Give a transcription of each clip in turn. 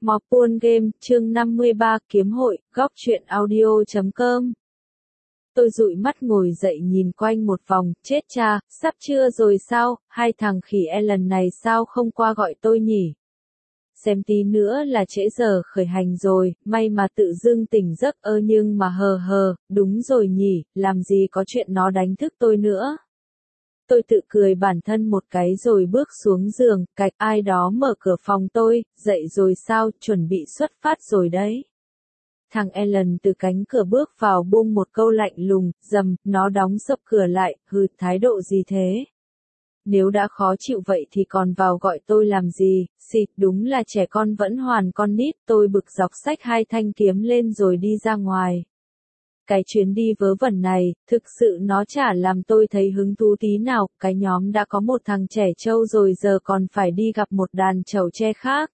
Mopun Game, chương 53, kiếm hội, góc truyện audio.com. Tôi dụi mắt ngồi dậy nhìn quanh một vòng, chết cha, sắp trưa rồi sao, hai thằng khỉ lần này sao không qua gọi tôi nhỉ? Xem tí nữa là trễ giờ khởi hành rồi, may mà tự dưng tỉnh giấc nhưng mà đúng rồi nhỉ, làm gì có chuyện nó đánh thức tôi nữa. Tôi tự cười bản thân một cái rồi bước xuống giường, cạch ai đó mở cửa phòng tôi, dậy rồi sao, chuẩn bị xuất phát rồi đấy. Thằng Alan từ cánh cửa bước vào buông một câu lạnh lùng, dầm, nó đóng sập cửa lại, thái độ gì thế? Nếu đã khó chịu vậy thì còn vào gọi tôi làm gì, xịt, đúng là trẻ con vẫn hoàn con nít, tôi bực dọc xách hai thanh kiếm lên rồi đi ra ngoài. Cái chuyến đi vớ vẩn này, thực sự nó chả làm tôi thấy hứng thú tí nào, cái nhóm đã có một thằng trẻ trâu rồi giờ còn phải đi gặp một đàn trâu tre khác.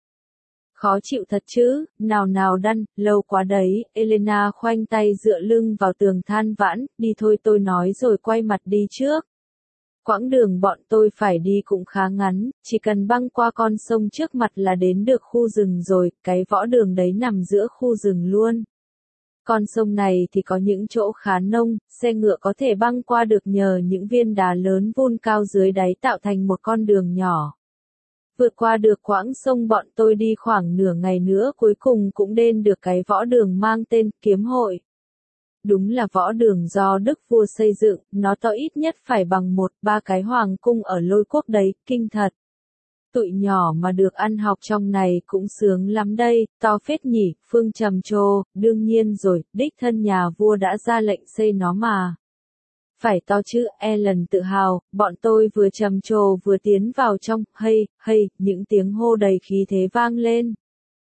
Khó chịu thật chứ, nào đăn, lâu quá đấy, Elena khoanh tay dựa lưng vào tường than vãn, đi thôi tôi nói rồi quay mặt đi trước. Quãng đường bọn tôi phải đi cũng khá ngắn, chỉ cần băng qua con sông trước mặt là đến được khu rừng rồi, cái võ đường đấy nằm giữa khu rừng luôn. Con sông này thì có những chỗ khá nông, xe ngựa có thể băng qua được nhờ những viên đá lớn vun cao dưới đáy tạo thành một con đường nhỏ. Vượt qua được quãng sông bọn tôi đi khoảng nửa ngày nữa cuối cùng cũng đến được cái võ đường mang tên Kiếm Hội. Đúng là võ đường do Đức Vua xây dựng, nó to ít nhất phải bằng 1/3 cái hoàng cung ở Lôi Quốc đấy, kinh thật. Tụi nhỏ mà được ăn học trong này cũng sướng lắm đây, to phết nhỉ, Phương trầm trồ, đương nhiên rồi, đích thân nhà vua đã ra lệnh xây nó mà. Phải to chứ, Alan tự hào, bọn tôi vừa trầm trồ vừa tiến vào trong, hay, những tiếng hô đầy khí thế vang lên.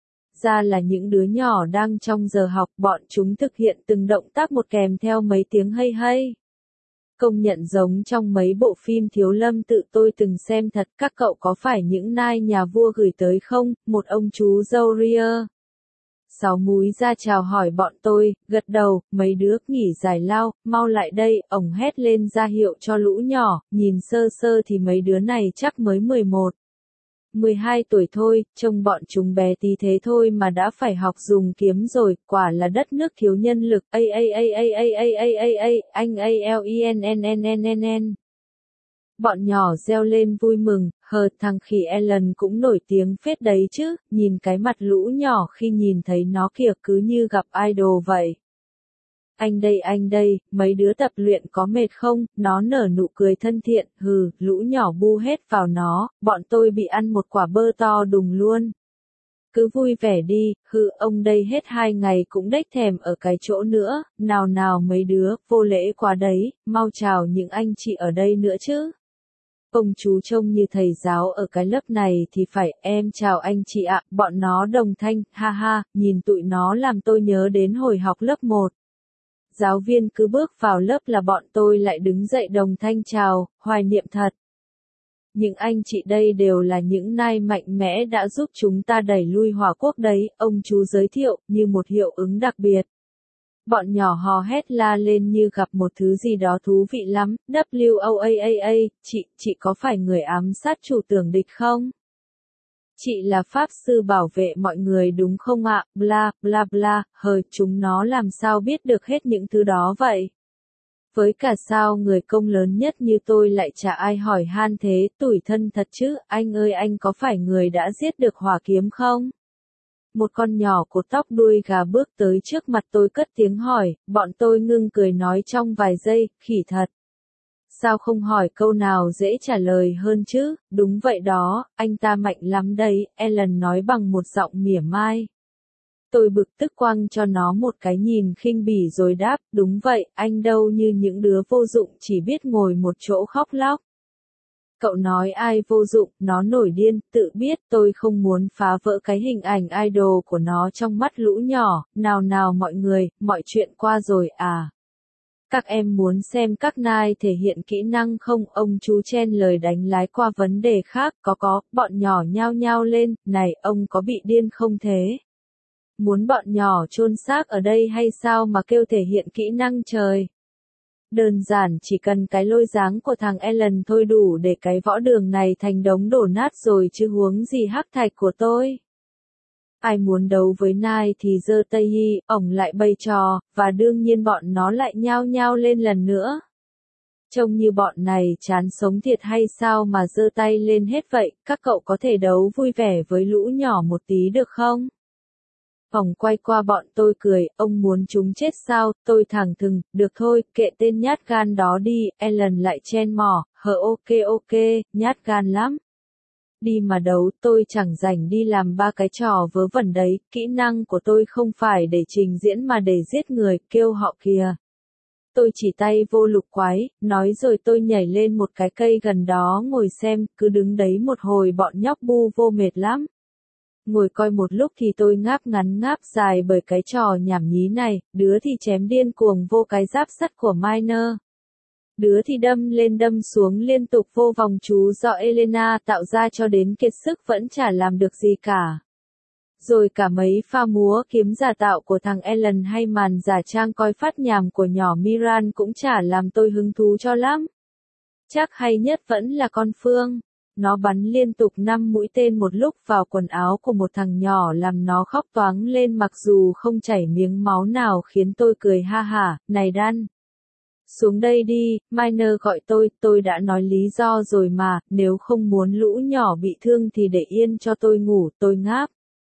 Ra là những đứa nhỏ đang trong giờ học, bọn chúng thực hiện từng động tác một kèm theo mấy tiếng hay. Công nhận giống trong mấy bộ phim thiếu lâm tự tôi từng xem thật, các cậu có phải những nai nhà vua gửi tới không, một ông chú râu ria. Sáu múi ra chào hỏi bọn tôi, gật đầu, mấy đứa nghỉ giải lao, mau lại đây, ổng hét lên ra hiệu cho lũ nhỏ, nhìn sơ thì mấy đứa này chắc mới 11. 12 tuổi thôi, trông bọn chúng bé tí thế thôi mà đã phải học dùng kiếm rồi, quả là đất nước thiếu nhân lực, anh ALENNNNN. Bọn nhỏ reo lên vui mừng, thằng khỉ Alan cũng nổi tiếng phết đấy chứ, nhìn cái mặt lũ nhỏ khi nhìn thấy nó kìa cứ như gặp idol vậy. Anh đây, mấy đứa tập luyện có mệt không, nó nở nụ cười thân thiện, lũ nhỏ bu hết vào nó, bọn tôi bị ăn một quả bơ to đùng luôn. Cứ vui vẻ đi, ông đây hết 2 ngày cũng đếch thèm ở cái chỗ nữa, nào mấy đứa, vô lễ quá đấy, mau chào những anh chị ở đây nữa chứ. Ông chú trông như thầy giáo ở cái lớp này thì phải, em chào anh chị ạ, bọn nó đồng thanh, ha, nhìn tụi nó làm tôi nhớ đến hồi học lớp 1. Giáo viên cứ bước vào lớp là bọn tôi lại đứng dậy đồng thanh chào, hoài niệm thật. Những anh chị đây đều là những nai mạnh mẽ đã giúp chúng ta đẩy lui hỏa quốc đấy, ông chú giới thiệu, như một hiệu ứng đặc biệt. Bọn nhỏ hò hét la lên như gặp một thứ gì đó thú vị lắm, WOAAA, chị có phải người ám sát chủ tưởng địch không? Chị là pháp sư bảo vệ mọi người đúng không ạ, bla, chúng nó làm sao biết được hết những thứ đó vậy? Với cả sao người công lớn nhất như tôi lại chả ai hỏi han thế, tủi thân thật chứ, anh ơi anh có phải người đã giết được hỏa kiếm không? Một con nhỏ cột tóc đuôi gà bước tới trước mặt tôi cất tiếng hỏi, bọn tôi ngưng cười nói trong vài giây, khỉ thật. Sao không hỏi câu nào dễ trả lời hơn chứ, đúng vậy đó, anh ta mạnh lắm đấy, Alan nói bằng một giọng mỉa mai. Tôi bực tức quăng cho nó một cái nhìn khinh bỉ rồi đáp, đúng vậy, anh đâu như những đứa vô dụng chỉ biết ngồi một chỗ khóc lóc. Cậu nói ai vô dụng, nó nổi điên, tự biết tôi không muốn phá vỡ cái hình ảnh idol của nó trong mắt lũ nhỏ, nào mọi người, mọi chuyện qua rồi à. Các em muốn xem các nai thể hiện kỹ năng không? Ông chú chen lời đánh lái qua vấn đề khác, có, bọn nhỏ nhao nhao lên, này, ông có bị điên không thế? Muốn bọn nhỏ chôn xác ở đây hay sao mà kêu thể hiện kỹ năng trời? Đơn giản chỉ cần cái lôi dáng của thằng Alan thôi đủ để cái võ đường này thành đống đổ nát rồi chứ huống gì hắc thạch của tôi. Ai muốn đấu với Nai thì giơ tay hi, ổng lại bày trò, và đương nhiên bọn nó lại nhao nhao lên lần nữa. Trông như bọn này chán sống thiệt hay sao mà giơ tay lên hết vậy, các cậu có thể đấu vui vẻ với lũ nhỏ một tí được không? Vòng quay qua bọn tôi cười, ông muốn chúng chết sao, tôi thẳng thừng, được thôi, kệ tên nhát gan đó đi, Ellen lại chen mỏ, ok, nhát gan lắm. Đi mà đấu, tôi chẳng rảnh đi làm ba cái trò vớ vẩn đấy, kỹ năng của tôi không phải để trình diễn mà để giết người, kêu họ kìa. Tôi chỉ tay vô lục quái, nói rồi tôi nhảy lên một cái cây gần đó ngồi xem, cứ đứng đấy một hồi bọn nhóc bu vô mệt lắm. Ngồi coi một lúc thì tôi ngáp ngắn ngáp dài bởi cái trò nhảm nhí này, đứa thì chém điên cuồng vô cái giáp sắt của Miner. Đứa thì đâm lên đâm xuống liên tục vô vòng chú do Elena tạo ra cho đến kiệt sức vẫn chả làm được gì cả. Rồi cả mấy pha múa kiếm giả tạo của thằng Ellen hay màn giả trang coi phát nhảm của nhỏ Miran cũng chả làm tôi hứng thú cho lắm. Chắc hay nhất vẫn là con Phương. Nó bắn liên tục 5 mũi tên một lúc vào quần áo của một thằng nhỏ làm nó khóc toáng lên mặc dù không chảy miếng máu nào khiến tôi cười ha hả, này Đan. Xuống đây đi, Miner gọi tôi đã nói lý do rồi mà, nếu không muốn lũ nhỏ bị thương thì để yên cho tôi ngủ, tôi ngáp.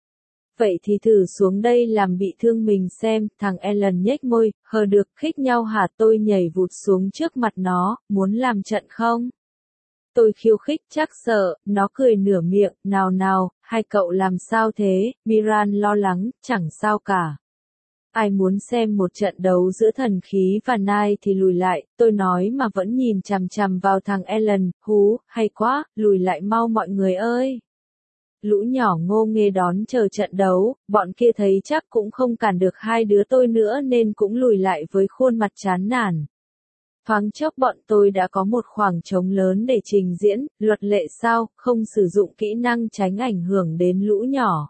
Vậy thì thử xuống đây làm bị thương mình xem, thằng Ellen nhếch môi, hờ được khích nhau hả, tôi nhảy vụt xuống trước mặt nó, muốn làm trận không? Tôi khiêu khích chắc sợ, nó cười nửa miệng, nào, hai cậu làm sao thế, Miran lo lắng, chẳng sao cả. Ai muốn xem một trận đấu giữa thần khí và Nai thì lùi lại, tôi nói mà vẫn nhìn chằm chằm vào thằng Ellen, hú, hay quá, lùi lại mau mọi người ơi. Lũ nhỏ ngô nghê đón chờ trận đấu, bọn kia thấy chắc cũng không cản được hai đứa tôi nữa nên cũng lùi lại với khuôn mặt chán nản. Thoáng chốc bọn tôi đã có một khoảng trống lớn để trình diễn, luật lệ sao, không sử dụng kỹ năng tránh ảnh hưởng đến lũ nhỏ.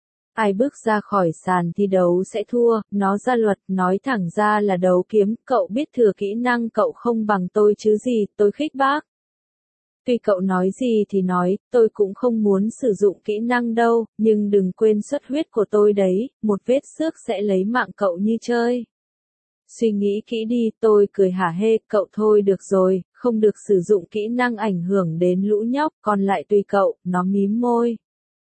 Ai bước ra khỏi sàn thi đấu sẽ thua, nó ra luật, nói thẳng ra là đấu kiếm, cậu biết thừa kỹ năng cậu không bằng tôi chứ gì, tôi khích bác. Tuy cậu nói gì thì nói, tôi cũng không muốn sử dụng kỹ năng đâu, nhưng đừng quên xuất huyết của tôi đấy, một vết xước sẽ lấy mạng cậu như chơi. Suy nghĩ kỹ đi, tôi cười hả hê, cậu thôi được rồi, không được sử dụng kỹ năng ảnh hưởng đến lũ nhóc, còn lại tùy cậu, nó mím môi.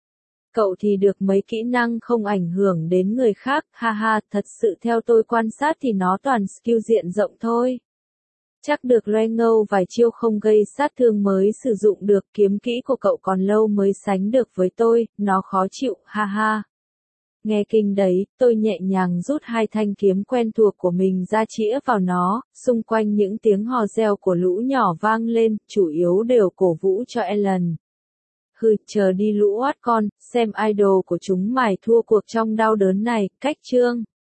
Cậu thì được mấy kỹ năng không ảnh hưởng đến người khác, ha ha, thật sự theo tôi quan sát thì nó toàn skill diện rộng thôi. Chắc được loe ngâu vài chiêu không gây sát thương mới sử dụng được, kiếm kỹ của cậu còn lâu mới sánh được với tôi, nó khó chịu, ha ha. Nghe kinh đấy, tôi nhẹ nhàng rút hai thanh kiếm quen thuộc của mình ra chĩa vào nó, xung quanh những tiếng hò reo của lũ nhỏ vang lên, chủ yếu đều cổ vũ cho Ellen. Hừ, chờ đi lũ oát con, xem idol của chúng mày thua cuộc trong đau đớn này, cách chương.